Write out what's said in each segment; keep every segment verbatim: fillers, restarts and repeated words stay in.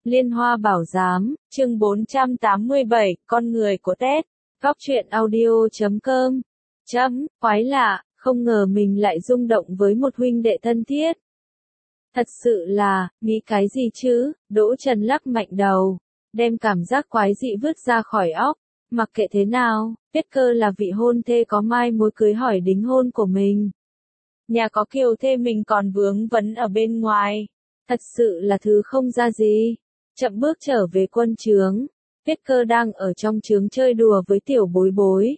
Liên Hoa Bảo Giám, chương bốn trăm tám mươi bảy, Con người của Ted. Góc truyện audio chấm com. Chấm, quái lạ, không ngờ mình lại rung động với một huynh đệ thân thiết. Thật sự là, nghĩ cái gì chứ, Đỗ Trần lắc mạnh đầu, đem cảm giác quái dị vứt ra khỏi óc. Mặc kệ thế nào, Tuyết Cơ là vị hôn thê có mai mối cưới hỏi đính hôn của mình. Nhà có kiều thê mình còn vướng vấn ở bên ngoài. Thật sự là thứ không ra gì. Chậm bước trở về quân trướng, Tuyết Cơ đang ở trong trướng chơi đùa với tiểu bối bối.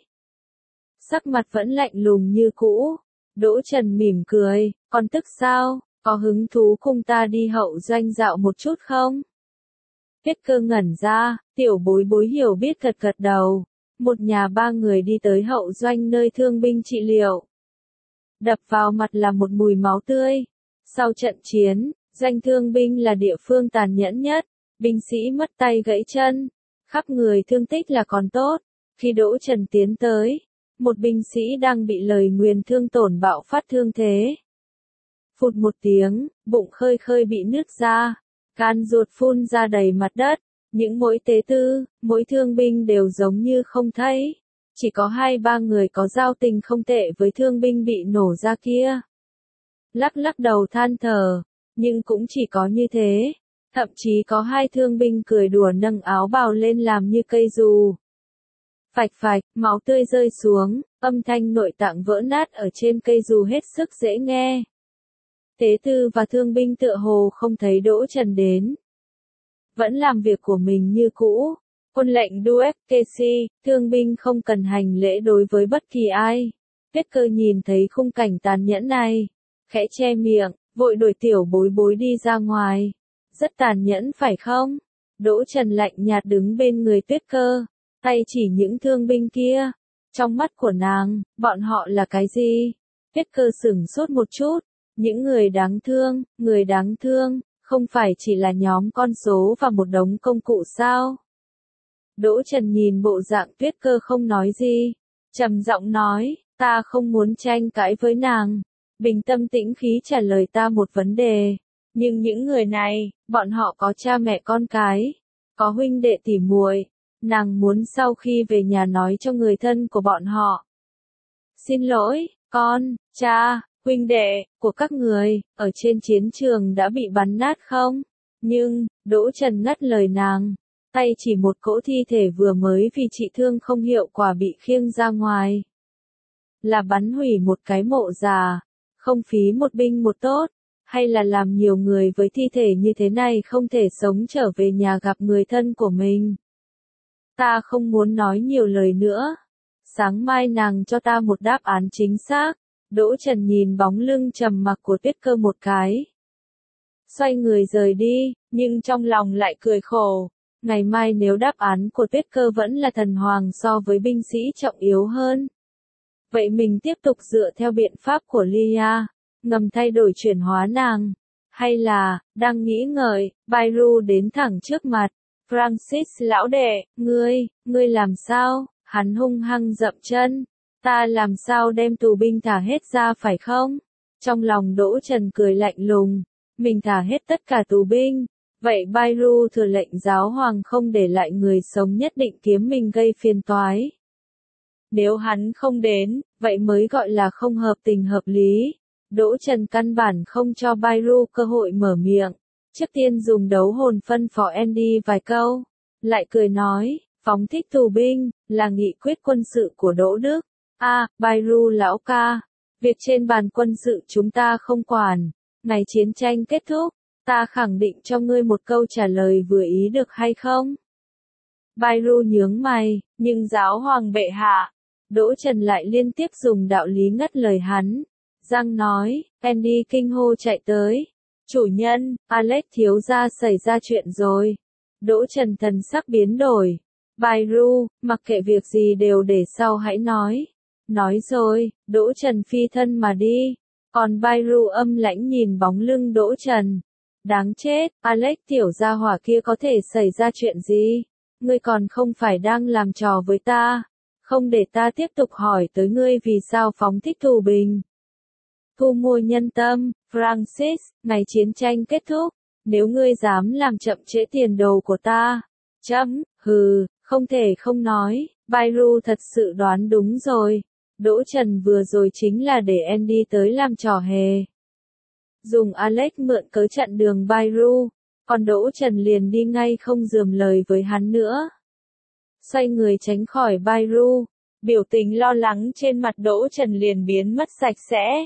Sắc mặt vẫn lạnh lùng như cũ. Đỗ Trần mỉm cười, con tức sao, có hứng thú cùng ta đi hậu doanh dạo một chút không? Tuyết Cơ ngẩn ra, tiểu bối bối hiểu biết gật gật đầu. Một nhà ba người đi tới hậu doanh nơi thương binh trị liệu. Đập vào mặt là một mùi máu tươi. Sau trận chiến, doanh thương binh là địa phương tàn nhẫn nhất. Binh sĩ mất tay gãy chân, khắp người thương tích là còn tốt. Khi Đỗ Trần tiến tới, một binh sĩ đang bị lời nguyền thương tổn bạo phát thương thế. Phụt một tiếng, bụng khơi khơi bị nứt ra, gan ruột phun ra đầy mặt đất. Những mỗi tế tư, mỗi thương binh đều giống như không thấy. Chỉ có hai ba người có giao tình không tệ với thương binh bị nổ ra kia. Lắc lắc đầu than thở, nhưng cũng chỉ có như thế. Thậm chí có hai thương binh cười đùa nâng áo bào lên làm như cây dù. Phạch phạch, máu tươi rơi xuống, âm thanh nội tạng vỡ nát ở trên cây dù hết sức dễ nghe. Tế tư và thương binh tựa hồ không thấy Đỗ Trần đến. Vẫn làm việc của mình như cũ. Quân lệnh Duke Casey, thương binh không cần hành lễ đối với bất kỳ ai. Tuyết Cơ nhìn thấy khung cảnh tàn nhẫn này, khẽ che miệng, vội đuổi tiểu bối bối đi ra ngoài. Rất tàn nhẫn phải không? Đỗ Trần lạnh nhạt đứng bên người Tuyết Cơ, tay chỉ những thương binh kia. Trong mắt của nàng, bọn họ là cái gì? Tuyết Cơ sửng sốt một chút. Những người đáng thương, người đáng thương, không phải chỉ là nhóm con số và một đống công cụ sao? Đỗ Trần nhìn bộ dạng Tuyết Cơ không nói gì. Trầm giọng nói, ta không muốn tranh cãi với nàng. Bình tâm tĩnh khí trả lời ta một vấn đề. Nhưng những người này, bọn họ có cha mẹ con cái, có huynh đệ tỉ muội, nàng muốn sau khi về nhà nói cho người thân của bọn họ. Xin lỗi, con, cha, huynh đệ, của các người, ở trên chiến trường đã bị bắn nát không? Nhưng, Đỗ Trần ngắt lời nàng, tay chỉ một cỗ thi thể vừa mới vì trị thương không hiệu quả bị khiêng ra ngoài. Là bắn hủy một cái mộ già, không phí một binh một tốt. Hay là làm nhiều người với thi thể như thế này không thể sống trở về nhà gặp người thân của mình. Ta không muốn nói nhiều lời nữa. Sáng mai nàng cho ta một đáp án chính xác. Đỗ Trần nhìn bóng lưng trầm mặc của Tuyết Cơ một cái. Xoay người rời đi, nhưng trong lòng lại cười khổ. Ngày mai nếu đáp án của Tuyết Cơ vẫn là thần hoàng so với binh sĩ trọng yếu hơn. Vậy mình tiếp tục dựa theo biện pháp của Lia. Ngầm thay đổi chuyển hóa nàng, hay là, đang nghĩ ngợi, Bairu đến thẳng trước mặt, Francis lão đệ, ngươi, ngươi làm sao, hắn hung hăng dậm chân, ta làm sao đem tù binh thả hết ra phải không? Trong lòng Đỗ Trần cười lạnh lùng, mình thả hết tất cả tù binh, vậy Bairu thừa lệnh giáo hoàng không để lại người sống nhất định kiếm mình gây phiền toái. Nếu hắn không đến, vậy mới gọi là không hợp tình hợp lý. Đỗ Trần căn bản không cho Bairu cơ hội mở miệng, trước tiên dùng đấu hồn phân phó Andy vài câu, lại cười nói, phóng thích tù binh, là nghị quyết quân sự của Đỗ Đức. A, à, Bairu lão ca, việc trên bàn quân sự chúng ta không quản, ngày chiến tranh kết thúc, ta khẳng định cho ngươi một câu trả lời vừa ý được hay không? Bairu nhướng mày, nhưng giáo hoàng bệ hạ, Đỗ Trần lại liên tiếp dùng đạo lý ngắt lời hắn. Giang nói, Andy kinh hô chạy tới. Chủ nhân, Alex thiếu gia xảy ra chuyện rồi. Đỗ Trần thần sắc biến đổi. Bairu, mặc kệ việc gì đều để sau hãy nói. Nói rồi, Đỗ Trần phi thân mà đi. Còn Bairu âm lãnh nhìn bóng lưng Đỗ Trần. Đáng chết, Alex tiểu gia hỏa kia có thể xảy ra chuyện gì? Ngươi còn không phải đang làm trò với ta. Không để ta tiếp tục hỏi tới ngươi vì sao phóng thích tù binh. Thu mua nhân tâm, Francis, ngày chiến tranh kết thúc, Nếu ngươi dám làm chậm trễ tiền đồ của ta. Chấm, hừ, không thể không nói, Bairu thật sự đoán đúng rồi. Đỗ Trần vừa rồi chính là để Andy tới làm trò hề. Dùng Alex mượn cớ chặn đường Bairu, còn Đỗ Trần liền đi ngay không dườm lời với hắn nữa. Xoay người tránh khỏi Bairu, biểu tình lo lắng trên mặt Đỗ Trần liền biến mất sạch sẽ.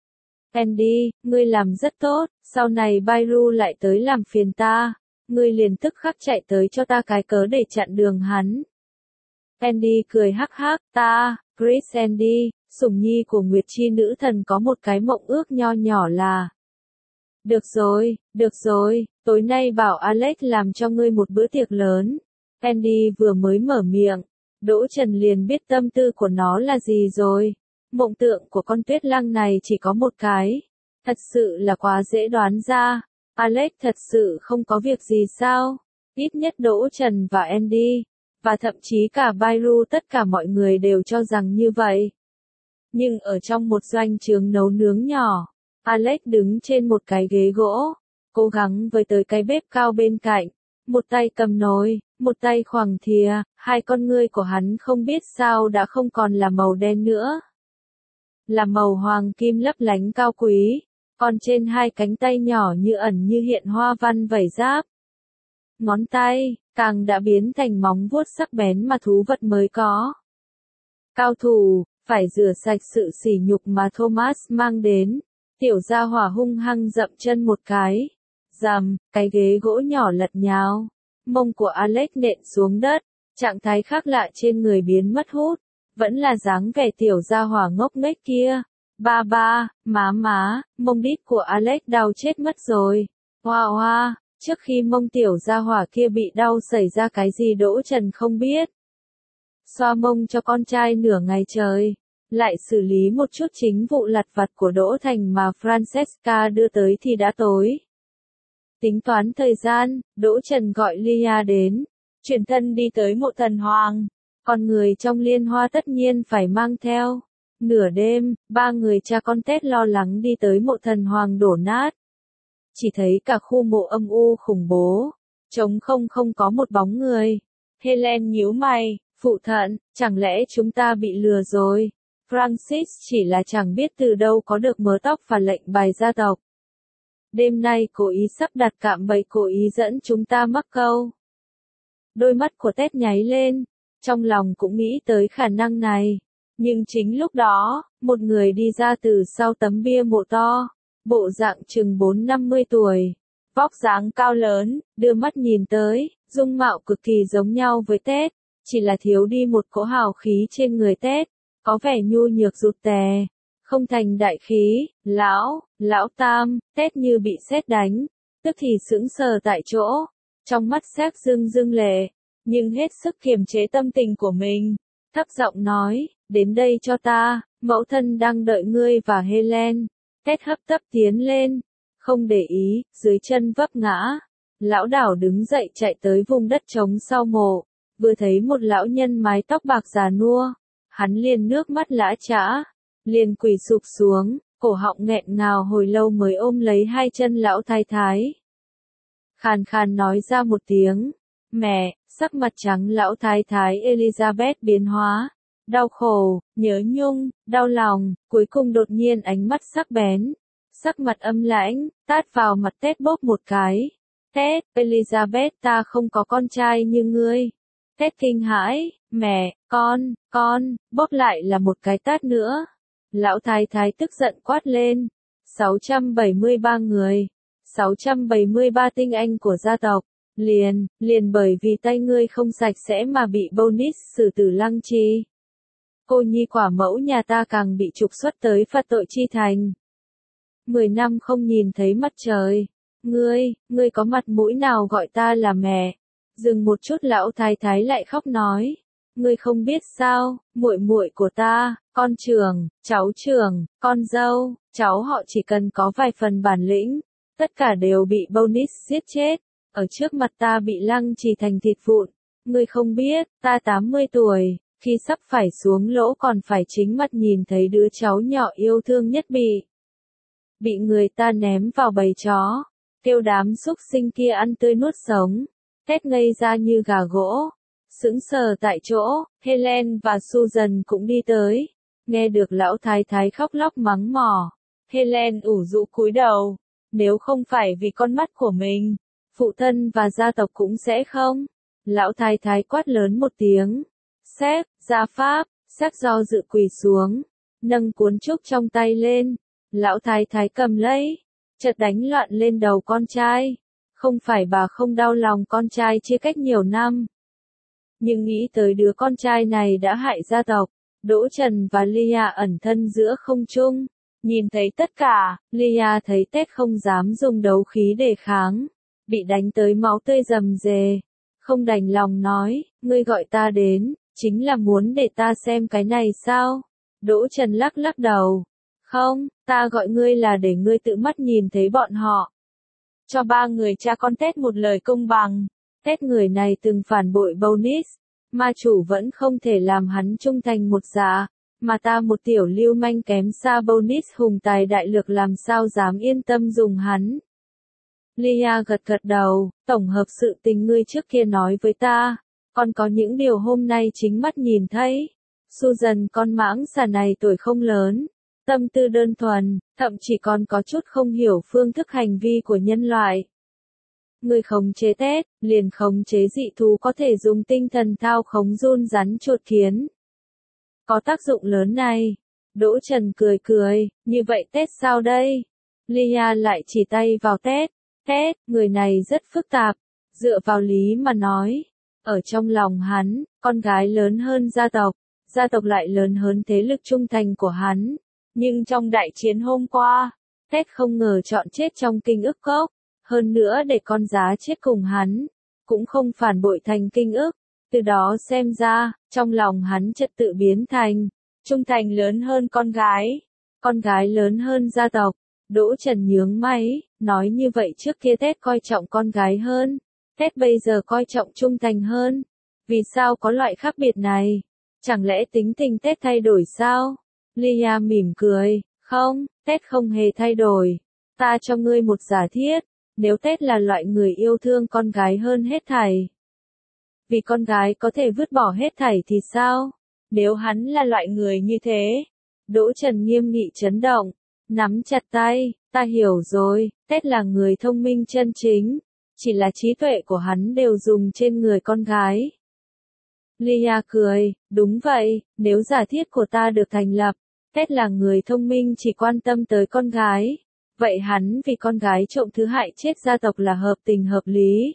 Andy, ngươi làm rất tốt, sau này Bairu lại tới làm phiền ta, ngươi liền tức khắc chạy tới cho ta cái cớ để chặn đường hắn. Andy cười hắc hắc, ta, Chris Andy, sủng nhi của Nguyệt Chi nữ thần có một cái mộng ước nho nhỏ là. Được rồi, được rồi, tối nay bảo Alex làm cho ngươi một bữa tiệc lớn. Andy vừa mới mở miệng, Đỗ Trần liền biết tâm tư của nó là gì rồi. Mộng tượng của con tuyết lăng này chỉ có một cái. Thật sự là quá dễ đoán ra. Alex thật sự không có việc gì sao? Ít nhất Đỗ Trần và Andy, và thậm chí cả Bairu tất cả mọi người đều cho rằng như vậy. Nhưng ở trong một doanh trường nấu nướng nhỏ, Alex đứng trên một cái ghế gỗ, cố gắng với tới cái bếp cao bên cạnh, một tay cầm nồi, một tay khoằng thìa, hai con ngươi của hắn không biết sao đã không còn là màu đen nữa. Là màu hoàng kim lấp lánh cao quý, còn trên hai cánh tay nhỏ như ẩn như hiện hoa văn vảy giáp. Ngón tay, càng đã biến thành móng vuốt sắc bén mà thú vật mới có. Cao thủ, phải rửa sạch sự sỉ nhục mà Thomas mang đến. Tiểu gia hỏa hung hăng dậm chân một cái. Dầm, cái ghế gỗ nhỏ lật nhào. Mông của Alex nện xuống đất. Trạng thái khác lạ trên người biến mất hút. Vẫn là dáng vẻ tiểu gia hỏa ngốc nghếch kia. Ba ba, má má, mông đít của Alex đau chết mất rồi. Hoa hoa, trước khi mông tiểu gia hỏa kia bị đau xảy ra cái gì Đỗ Trần không biết. Xoa mông cho con trai nửa ngày trời. Lại xử lý một chút chính vụ lặt vặt của Đỗ Thành mà Francesca đưa tới thì đã tối. Tính toán thời gian, Đỗ Trần gọi Lia đến, chuyển thân đi tới mộ thần hoàng. Còn người trong liên hoa tất nhiên phải mang theo. Nửa đêm, ba người cha con Tết lo lắng đi tới mộ thần hoàng đổ nát. Chỉ thấy cả khu mộ âm u khủng bố, trống không không có một bóng người. Helen nhíu mày, phụ thận, chẳng lẽ chúng ta bị lừa rồi? Francis chỉ là chẳng biết từ đâu có được mớ tóc và lệnh bài gia tộc. Đêm nay cố ý sắp đặt cạm bẫy cố ý dẫn chúng ta mắc câu. Đôi mắt của Ted nháy lên, trong lòng cũng nghĩ tới khả năng này. Nhưng chính lúc đó, một người đi ra từ sau tấm bia mộ to, bộ dạng chừng bốn năm mươi tuổi, vóc dáng cao lớn, đưa mắt nhìn tới, dung mạo cực kỳ giống nhau với Ted, chỉ là thiếu đi một cỗ hào khí trên người Ted. Có vẻ nhu nhược rụt tè, không thành đại khí, lão, lão tam, Ted như bị sét đánh, tức thì sững sờ tại chỗ, trong mắt xếp rưng rưng lệ, nhưng hết sức kiềm chế tâm tình của mình, thấp giọng nói, đến đây cho ta, mẫu thân đang đợi ngươi và Helen. Ted hấp tấp tiến lên, không để ý, dưới chân vấp ngã, lão đảo đứng dậy chạy tới vùng đất trống sau mộ, vừa thấy một lão nhân mái tóc bạc già nua. Hắn liền nước mắt lã chã, liền quỳ sụp xuống, cổ họng nghẹn ngào hồi lâu mới ôm lấy hai chân lão thái thái. Khàn khàn nói ra một tiếng, mẹ, sắc mặt trắng lão thái thái Elizabeth biến hóa, đau khổ, nhớ nhung, đau lòng, cuối cùng đột nhiên ánh mắt sắc bén, sắc mặt âm lãnh, tát vào mặt Ted bóp một cái. Ted, Elizabeth ta không có con trai như ngươi. Ted kinh hãi, mẹ, con, con, bóp lại là một cái tát nữa. Lão thái thái tức giận quát lên. sáu trăm bảy mươi ba người, sáu trăm bảy mươi ba tinh anh của gia tộc, liền, liền bởi vì tay ngươi không sạch sẽ mà bị Bonis xử tử lăng trì. Cô nhi quả mẫu nhà ta càng bị trục xuất tới phạt tội chi thành. Mười năm không nhìn thấy mặt trời. Ngươi, ngươi có mặt mũi nào gọi ta là mẹ? Dừng một chút lão thái thái lại khóc nói. Ngươi không biết sao, muội muội của ta, con trưởng, cháu trưởng, con dâu, cháu họ chỉ cần có vài phần bản lĩnh, tất cả đều bị Bonis giết chết, ở trước mặt ta bị lăng trì thành thịt vụn. Ngươi không biết, ta tám mươi tuổi, khi sắp phải xuống lỗ còn phải chính mắt nhìn thấy đứa cháu nhỏ yêu thương nhất bị bị người ta ném vào bầy chó. kêu đám xúc sinh kia ăn tươi nuốt sống. Ted ngây ra như gà gỗ, sững sờ tại chỗ. Helen và Susan cũng đi tới, nghe được lão thái thái khóc lóc mắng mỏ. Helen ủ rũ cúi đầu, nếu không phải vì con mắt của mình, phụ thân và gia tộc cũng sẽ không. Lão thái thái quát lớn một tiếng. Sếp, gia pháp. Sếp do dự quỳ xuống, nâng cuốn trúc trong tay lên. Lão thái thái cầm lấy, chợt đánh loạn lên đầu con trai. Không phải bà không đau lòng con trai chia cách nhiều năm, nhưng nghĩ tới đứa con trai này đã hại gia tộc. Đỗ Trần và Lia ẩn thân giữa không trung, nhìn thấy tất cả. Lia thấy Ted không dám dùng đấu khí đề kháng, bị đánh tới máu tươi rầm rề, không đành lòng nói, ngươi gọi ta đến, chính là muốn để ta xem cái này sao? Đỗ Trần lắc lắc đầu, không, ta gọi ngươi là để ngươi tự mắt nhìn thấy bọn họ. Cho ba người cha con Ted một lời công bằng. Ted người này từng phản bội Bonus, ma chủ vẫn không thể làm hắn trung thành một dạ, mà ta một tiểu lưu manh kém xa Bonus hùng tài đại lược làm sao dám yên tâm dùng hắn. Lia gật gật đầu, tổng hợp sự tình ngươi trước kia nói với ta, còn có những điều hôm nay chính mắt nhìn thấy. Susan con mãng xà này tuổi không lớn, tâm tư đơn thuần, thậm chí còn có chút không hiểu phương thức hành vi của nhân loại. Người khống chế Ted, liền khống chế dị thú có thể dùng tinh thần thao khống giun rắn chuột kiến. Có tác dụng lớn này. Đỗ Trần cười cười, như vậy Ted sao đây? Lia lại chỉ tay vào Ted. Ted, người này rất phức tạp, dựa vào lý mà nói. Ở trong lòng hắn, con gái lớn hơn gia tộc, gia tộc lại lớn hơn thế lực trung thành của hắn. Nhưng trong đại chiến hôm qua, Ted không ngờ chọn chết trong kinh ức cốc. Hơn nữa để con giá chết cùng hắn, cũng không phản bội thành kinh ức. Từ đó xem ra, trong lòng hắn trật tự biến thành, trung thành lớn hơn con gái, con gái lớn hơn gia tộc. Đỗ Trần nhướng mày, nói như vậy trước kia Ted coi trọng con gái hơn, Ted bây giờ coi trọng trung thành hơn. Vì sao có loại khác biệt này? Chẳng lẽ tính tình Ted thay đổi sao? Lia mỉm cười, không, Ted không hề thay đổi. Ta cho ngươi một giả thiết. Nếu Ted là loại người yêu thương con gái hơn hết thảy, vì con gái có thể vứt bỏ hết thảy thì sao? Nếu hắn là loại người như thế, Đỗ Trần nghiêm nghị chấn động, nắm chặt tay, ta hiểu rồi, Ted là người thông minh chân chính, chỉ là trí tuệ của hắn đều dùng trên người con gái. Lia cười, đúng vậy, nếu giả thiết của ta được thành lập, Ted là người thông minh chỉ quan tâm tới con gái. Vậy hắn vì con gái trộm thứ hại chết gia tộc là hợp tình hợp lý.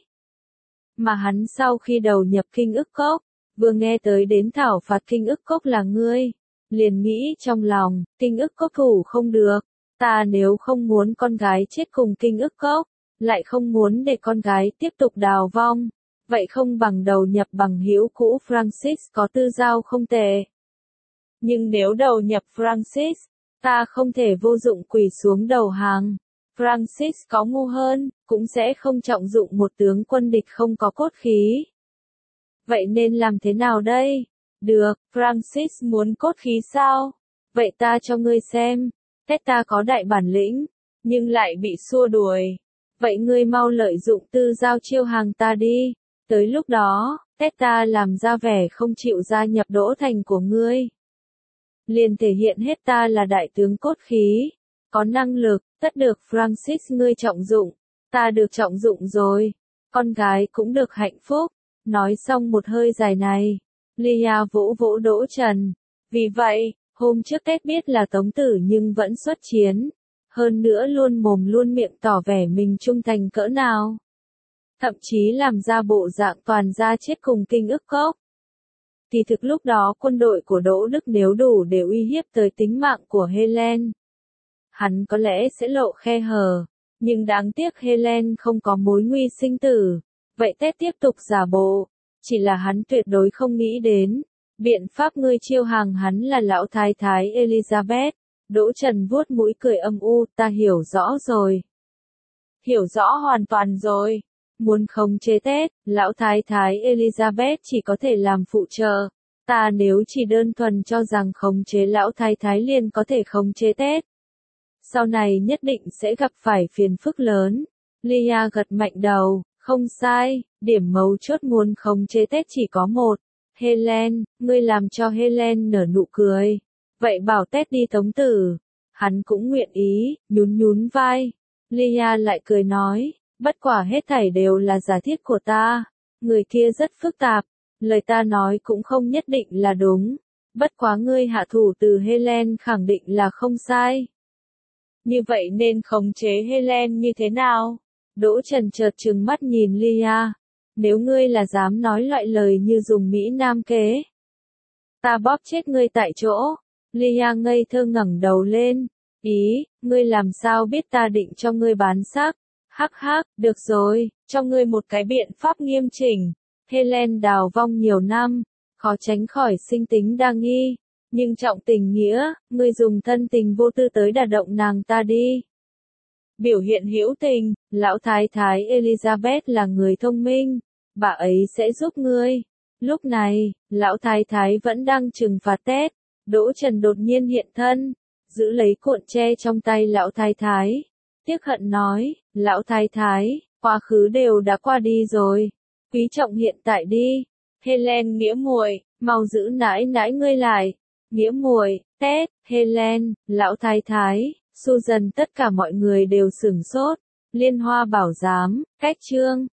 Mà hắn sau khi đầu nhập kinh ức cốc, vừa nghe tới đến thảo phạt kinh ức cốc là ngươi, liền nghĩ trong lòng, kinh ức cốc thủ không được, ta nếu không muốn con gái chết cùng kinh ức cốc, lại không muốn để con gái tiếp tục đào vong, vậy không bằng đầu nhập bằng hữu cũ Francis có tư giao không tệ. Nhưng nếu đầu nhập Francis, ta không thể vô dụng quỳ xuống đầu hàng. Francis có ngu hơn, cũng sẽ không trọng dụng một tướng quân địch không có cốt khí. Vậy nên làm thế nào đây? Được, Francis muốn cốt khí sao? Vậy ta cho ngươi xem. Ted ta có đại bản lĩnh, nhưng lại bị xua đuổi. Vậy ngươi mau lợi dụng tư giao chiêu hàng ta đi. Tới lúc đó, Ted ta làm ra vẻ không chịu gia nhập Đỗ Thành của ngươi. Liền thể hiện hết ta là đại tướng cốt khí, có năng lực, tất được Francis ngươi trọng dụng, ta được trọng dụng rồi, con gái cũng được hạnh phúc. Nói xong một hơi dài này, Lia vỗ vỗ Đỗ Trần. Vì vậy, hôm trước Ted biết là tống tử nhưng vẫn xuất chiến, hơn nữa luôn mồm luôn miệng tỏ vẻ mình trung thành cỡ nào. Thậm chí làm ra bộ dạng toàn ra chết cùng kinh ức cốc. Thì thực lúc đó quân đội của Đỗ Đức nếu đủ để uy hiếp tới tính mạng của Helen, hắn có lẽ sẽ lộ khe hở, nhưng đáng tiếc Helen không có mối nguy sinh tử. Vậy Ted tiếp tục giả bộ, chỉ là hắn tuyệt đối không nghĩ đến, biện pháp ngươi chiêu hàng hắn là lão thái thái Elizabeth. Đỗ Trần vuốt mũi cười âm u, ta hiểu rõ rồi. Hiểu rõ hoàn toàn rồi. Muốn khống chế Ted, lão thái thái Elizabeth chỉ có thể làm phụ trợ. Ta nếu chỉ đơn thuần cho rằng khống chế lão thái thái liền có thể khống chế Ted, sau này nhất định sẽ gặp phải phiền phức lớn. Lia gật mạnh đầu, không sai, điểm mấu chốt muốn khống chế Ted chỉ có một. Helen, ngươi làm cho Helen nở nụ cười. Vậy bảo Ted đi tống tử. Hắn cũng nguyện ý, nhún nhún vai. Lia lại cười nói, bất quả hết thảy đều là giả thiết của ta. Người kia rất phức tạp, lời ta nói cũng không nhất định là đúng. Bất quá ngươi hạ thủ từ Helen khẳng định là không sai. Như vậy nên khống chế Helen như thế nào? Đỗ Trần chợt trừng mắt nhìn Lia. Nếu ngươi là dám nói loại lời như dùng Mỹ Nam kế, ta bóp chết ngươi tại chỗ. Lia ngây thơ ngẩng đầu lên. Ý, ngươi làm sao biết ta định cho ngươi bán xác? Hắc hắc, được rồi, cho ngươi một cái biện pháp nghiêm chỉnh. Helen đào vong nhiều năm, khó tránh khỏi sinh tính đa nghi. Nhưng trọng tình nghĩa, ngươi dùng thân tình vô tư tới đả động nàng ta đi. Biểu hiện hữu tình, lão thái thái Elizabeth là người thông minh, bà ấy sẽ giúp ngươi. Lúc này, lão thái thái vẫn đang trừng phạt Ted. Đỗ Trần đột nhiên hiện thân, giữ lấy cuộn tre trong tay lão thái thái. Tiếc hận nói, lão thái thái, quá khứ đều đã qua đi rồi, quý trọng hiện tại đi. Helen nghĩa muội, mau giữ nãi nãi ngươi lại. Nghĩa muội, Ted, Helen, lão thái thái, Susan, tất cả mọi người đều sửng sốt. Liên Hoa bảo giám, cách chương